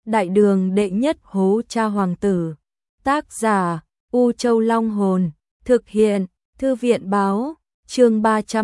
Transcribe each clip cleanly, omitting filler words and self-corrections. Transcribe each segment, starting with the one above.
Đại đường đệ nhất hố cha hoàng tử. Tác giả U Châu Long Hồn. Thực hiện Thư viện Báo. Chương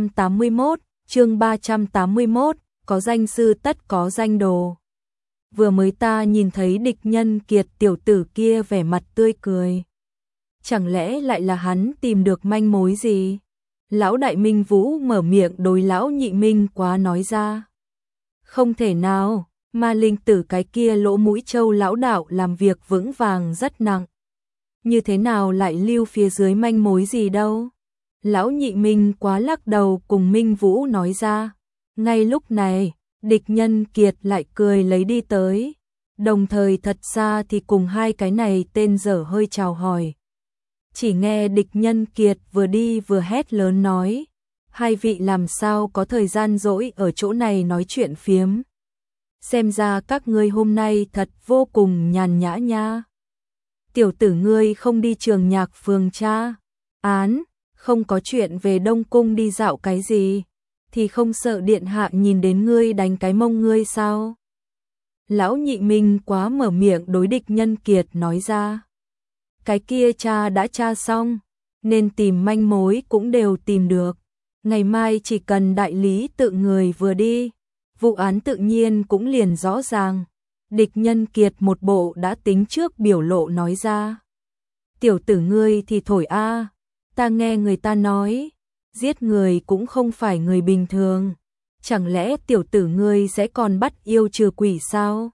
381, có danh sư tất có danh đồ. Vừa mới ta nhìn thấy địch nhân kiệt tiểu tử kia vẻ mặt tươi cười. Chẳng lẽ lại là hắn tìm được manh mối gì? Lão Đại Minh Vũ mở miệng đối lão Nhị Minh Quá nói ra. Không thể nào, ma linh tử cái kia lỗ mũi trâu lão đạo làm việc vững vàng rất nặng. Như thế nào lại lưu phía dưới manh mối gì đâu? Lão Nhị Minh Quá lắc đầu cùng Minh Vũ nói ra. Ngay lúc này, địch nhân kiệt lại cười lấy đi tới. Đồng thời thật xa thì cùng hai cái này tên dở hơi chào hỏi. Chỉ nghe địch nhân kiệt vừa đi vừa hét lớn nói. Hai vị làm sao có thời gian rỗi ở chỗ này nói chuyện phiếm. Xem ra các ngươi hôm nay thật vô cùng nhàn nhã nha. Tiểu tử ngươi không đi trường nhạc phường cha. Án, không có chuyện về Đông Cung đi dạo cái gì. Thì không sợ điện hạ nhìn đến ngươi đánh cái mông ngươi sao? Lão Nhị Minh Quá mở miệng đối địch nhân kiệt nói ra. Cái kia cha đã tra xong, nên tìm manh mối cũng đều tìm được. Ngày mai chỉ cần đại lý tự người vừa đi, vụ án tự nhiên cũng liền rõ ràng. Địch nhân kiệt một bộ đã tính trước biểu lộ nói ra. Tiểu tử ngươi thì thổi a, ta nghe người ta nói, giết người cũng không phải người bình thường. Chẳng lẽ tiểu tử ngươi sẽ còn bắt yêu trừ quỷ sao?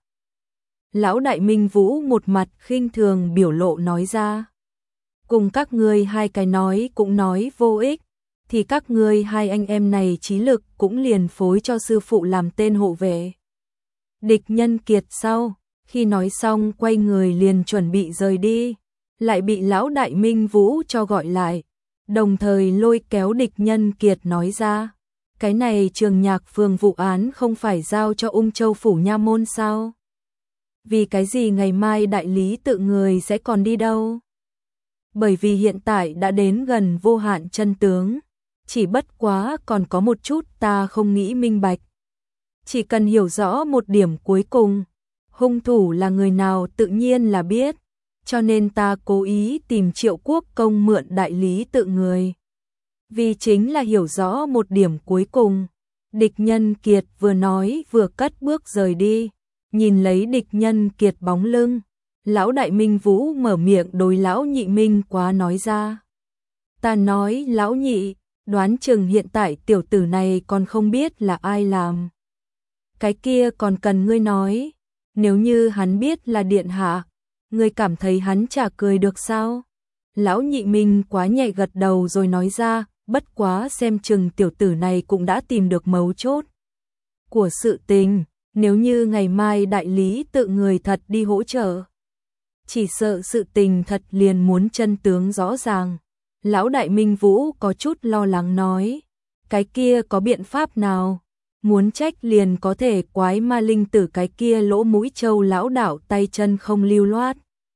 Lão Đại Minh Vũ một mặt khinh thường biểu lộ nói ra. Cùng các ngươi hai cái nói cũng nói vô ích, thì các ngươi hai anh em này trí lực cũng liền phối cho sư phụ làm tên hộ vệ. Địch nhân kiệt sau, khi nói xong quay người liền chuẩn bị rời đi, lại bị Lão Đại Minh Vũ cho gọi lại, đồng thời lôi kéo địch nhân kiệt nói ra. Cái này trường nhạc phường vụ án không phải giao cho Ung Châu Phủ Nha Môn sao? Vì cái gì ngày mai đại lý tự người sẽ còn đi đâu? Bởi vì hiện tại đã đến gần vô hạn chân tướng, chỉ bất quá còn có một chút ta không nghĩ minh bạch. Chỉ cần hiểu rõ một điểm cuối cùng, hung thủ là người nào tự nhiên là biết, cho nên ta cố ý tìm Triệu Quốc Công mượn đại lý tự người. Vì chính là hiểu rõ một điểm cuối cùng. Địch nhân kiệt vừa nói vừa cất bước rời đi, nhìn lấy địch nhân kiệt bóng lưng. Lão Đại Minh Vũ mở miệng đối Lão Nhị Minh Quá nói ra. Ta nói Lão Nhị, đoán chừng hiện tại tiểu tử này còn không biết là ai làm. Cái kia còn cần ngươi nói, nếu như hắn biết là điện hạ, ngươi cảm thấy hắn chả cười được sao? Lão Nhị Minh Quá nhẹ gật đầu rồi nói ra, bất quá xem chừng tiểu tử này cũng đã tìm được mấu chốt của sự tình, nếu như ngày mai đại lý tự người thật đi hỗ trợ. Chỉ sợ sự tình thật liền muốn chân tướng rõ ràng. Lão Đại Minh Vũ có chút lo lắng nói, cái kia có biện pháp nào? Muốn trách liền có thể quái ma linh tử cái kia lỗ mũi trâu lão đạo tay chân không lưu loát.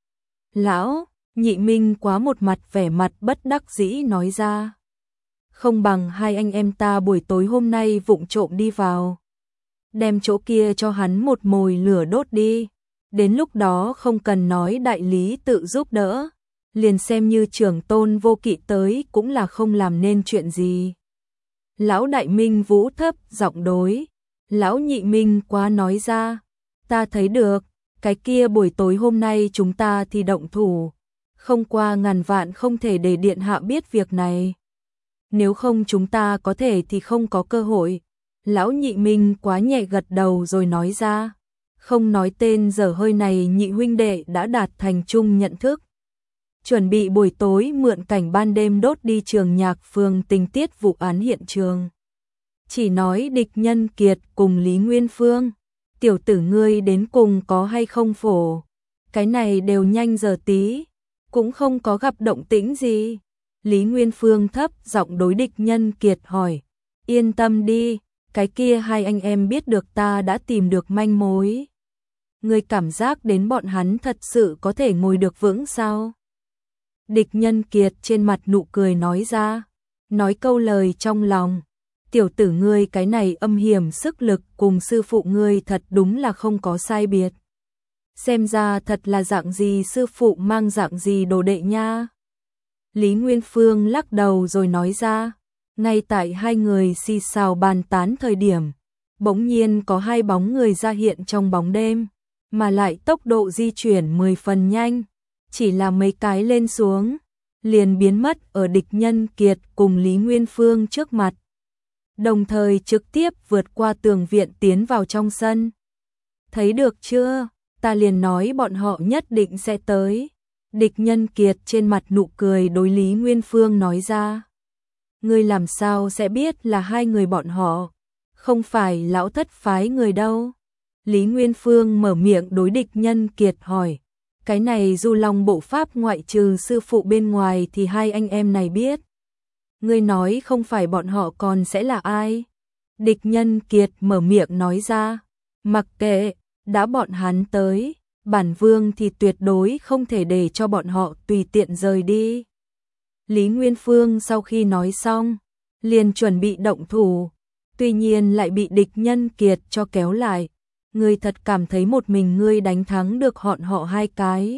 Lão Nhị Minh Quá một mặt vẻ mặt bất đắc dĩ nói ra. Không bằng hai anh em ta buổi tối hôm nay vụng trộm đi vào, đem chỗ kia cho hắn một mồi lửa đốt đi. Đến lúc đó không cần nói đại lý tự giúp đỡ, liền xem như trưởng tôn vô kỵ tới cũng là không làm nên chuyện gì. Lão Đại Minh Vũ thấp giọng đối Lão Nhị Minh Quá nói ra. Ta thấy được, cái kia buổi tối hôm nay chúng ta thì động thủ, không qua ngàn vạn không thể để điện hạ biết việc này. Nếu không chúng ta có thể thì không có cơ hội. Lão Nhị Minh Quá nhẹ gật đầu rồi nói ra. Không nói tên dở hơi này nhị huynh đệ đã đạt thành chung nhận thức. Chuẩn bị buổi tối mượn cảnh ban đêm đốt đi trường nhạc phường tình tiết vụ án hiện trường. Chỉ nói địch nhân kiệt cùng Lý Nguyên Phương. Tiểu tử ngươi đến cùng có hay không phổ? Cái này đều nhanh giờ tí, cũng không có gặp động tĩnh gì. Lý Nguyên Phương thấp giọng đối địch nhân kiệt hỏi. Yên tâm đi, cái kia hai anh em biết được ta đã tìm được manh mối. Ngươi cảm giác đến bọn hắn thật sự có thể ngồi được vững sao? Địch nhân kiệt trên mặt nụ cười nói ra. Nói câu lời trong lòng. Tiểu tử ngươi cái này âm hiểm sức lực cùng sư phụ ngươi thật đúng là không có sai biệt. xem ra thật là dạng gì sư phụ mang dạng gì đồ đệ nha. Lý Nguyên Phương lắc đầu rồi nói ra, ngay tại hai người xì xào bàn tán thời điểm, bỗng nhiên có hai bóng người ra hiện trong bóng đêm, mà lại tốc độ di chuyển 10 phần nhanh, chỉ là mấy cái lên xuống, liền biến mất ở Địch Nhân Kiệt cùng Lý Nguyên Phương trước mặt, đồng thời trực tiếp vượt qua tường viện tiến vào trong sân. Thấy được chưa, ta liền nói bọn họ nhất định sẽ tới. Địch Nhân Kiệt trên mặt nụ cười đối Lý Nguyên Phương nói ra. Ngươi làm sao sẽ biết là hai người bọn họ, không phải lão thất phái người đâu. Lý Nguyên Phương mở miệng đối Địch Nhân Kiệt hỏi. Cái này Du Long bộ pháp ngoại trừ sư phụ bên ngoài thì hai anh em này biết. Ngươi nói không phải bọn họ còn sẽ là ai? Địch Nhân Kiệt mở miệng nói ra. Mặc kệ, đã bọn hắn tới, bản vương thì tuyệt đối không thể để cho bọn họ tùy tiện rời đi. Lý Nguyên Phương sau khi nói xong, liền chuẩn bị động thủ, tuy nhiên lại bị Địch Nhân Kiệt cho kéo lại. Ngươi thật cảm thấy một mình ngươi đánh thắng được họ hai cái.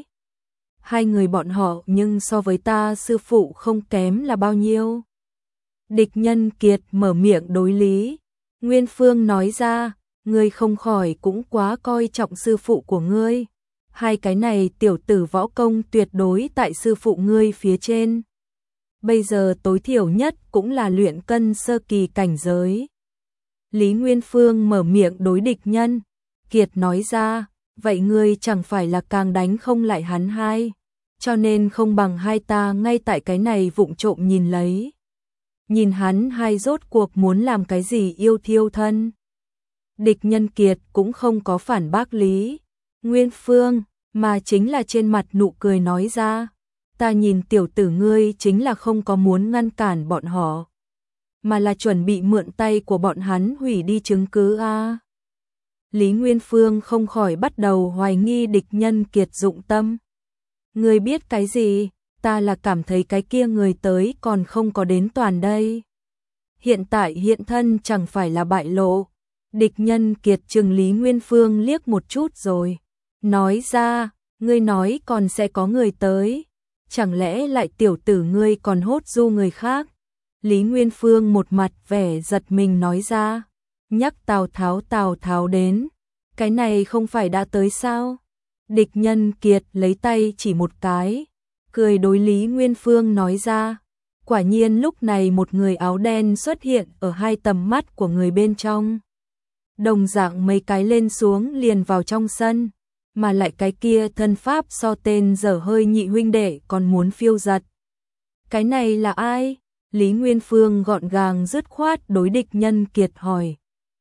Hai người bọn họ nhưng so với ta sư phụ không kém là bao nhiêu. Địch Nhân Kiệt mở miệng đối Lý Nguyên Phương nói ra, ngươi không khỏi cũng quá coi trọng sư phụ của ngươi. Hai cái này tiểu tử võ công tuyệt đối tại sư phụ ngươi phía trên. Bây giờ tối thiểu nhất cũng là luyện cân sơ kỳ cảnh giới. Lý Nguyên Phương mở miệng đối Địch Nhân Kiệt nói ra, vậy ngươi chẳng phải là càng đánh không lại hắn hai, cho nên không bằng hai ta ngay tại cái này vụng trộm nhìn lấy. Nhìn hắn hai rốt cuộc muốn làm cái gì yêu thiêu thân. Địch Nhân Kiệt cũng không có phản bác Lý Nguyên Phương, mà chính là trên mặt nụ cười nói ra, ta nhìn tiểu tử ngươi chính là không có muốn ngăn cản bọn họ, mà là chuẩn bị mượn tay của bọn hắn hủy đi chứng cứ a. Lý Nguyên Phương không khỏi bắt đầu hoài nghi Địch Nhân Kiệt dụng tâm. Ngươi biết cái gì, ta là cảm thấy cái kia người tới còn không có đến toàn đây. Hiện tại hiện thân chẳng phải là bại lộ. Địch Nhân Kiệt trừng Lý Nguyên Phương liếc một chút rồi. Nói ra, ngươi nói còn sẽ có người tới. Chẳng lẽ lại tiểu tử ngươi còn hốt du người khác? Lý Nguyên Phương một mặt vẻ giật mình nói ra. Nhắc Tào Tháo đến. Cái này không phải đã tới sao? Địch Nhân Kiệt lấy tay chỉ một cái, cười đối Lý Nguyên Phương nói ra. Quả nhiên lúc này một người áo đen xuất hiện ở hai tầm mắt của người bên trong. Đồng dạng mấy cái lên xuống liền vào trong sân, mà lại cái kia thân pháp so tên dở hơi nhị huynh đệ còn muốn phiêu giật. Cái này là ai? Lý Nguyên Phương gọn gàng dứt khoát đối Địch Nhân Kiệt hỏi.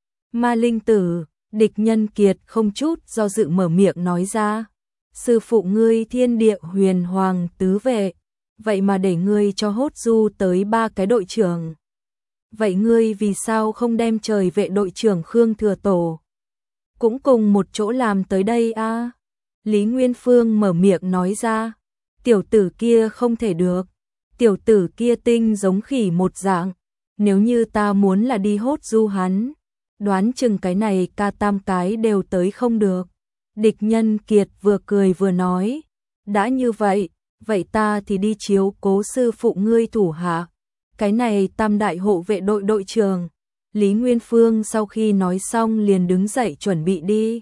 Ma Linh Tử. Địch Nhân Kiệt không chút do dự mở miệng nói ra. Sư phụ ngươi Thiên Địa Huyền Hoàng tứ vệ, vậy mà để ngươi cho hốt du tới 3 cái đội trưởng. Vậy ngươi vì sao không đem trời vệ đội trưởng Khương Thừa Tổ cũng cùng một chỗ làm tới đây a? Lý Nguyên Phương mở miệng nói ra. Tiểu tử kia không thể được. Tiểu tử kia tinh giống khỉ một dạng. Nếu như ta muốn là đi hốt du hắn, đoán chừng cái này ca tam cái đều tới không được. Địch Nhân Kiệt vừa cười vừa nói. Đã như vậy, vậy ta thì đi chiếu cố sư phụ ngươi thủ hạ. Cái này tam đại hộ vệ đội đội trưởng. Lý Nguyên Phương sau khi nói xong liền đứng dậy chuẩn bị đi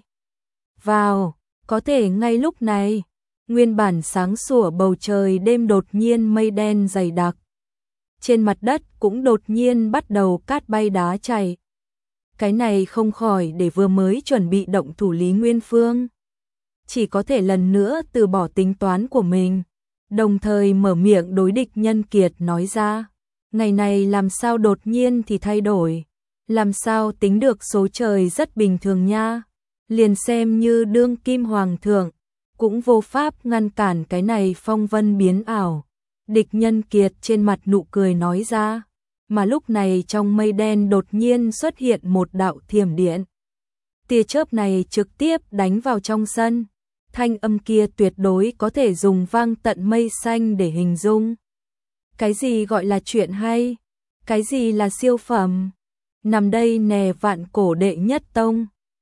vào. Có thể ngay lúc này, nguyên bản sáng sủa bầu trời đêm đột nhiên mây đen dày đặc. Trên mặt đất cũng đột nhiên bắt đầu cát bay đá chảy. Cái này không khỏi để vừa mới chuẩn bị động thủ Lý Nguyên Phương chỉ có thể lần nữa từ bỏ tính toán của mình, đồng thời mở miệng đối Địch Nhân Kiệt nói ra. Ngày này làm sao đột nhiên thì thay đổi, làm sao tính được số trời rất bình thường nha, liền xem như đương kim hoàng thượng cũng vô pháp ngăn cản cái này phong vân biến ảo. Địch Nhân Kiệt trên mặt nụ cười nói ra. Mà lúc này trong mây đen đột nhiên xuất hiện một đạo thiểm điện. Tia chớp này trực tiếp đánh vào trong sân. Thanh âm kia tuyệt đối có thể dùng vang tận mây xanh để hình dung. Cái gì gọi là chuyện hay? Cái gì là siêu phẩm? Nằm đây nè vạn cổ đệ nhất tông.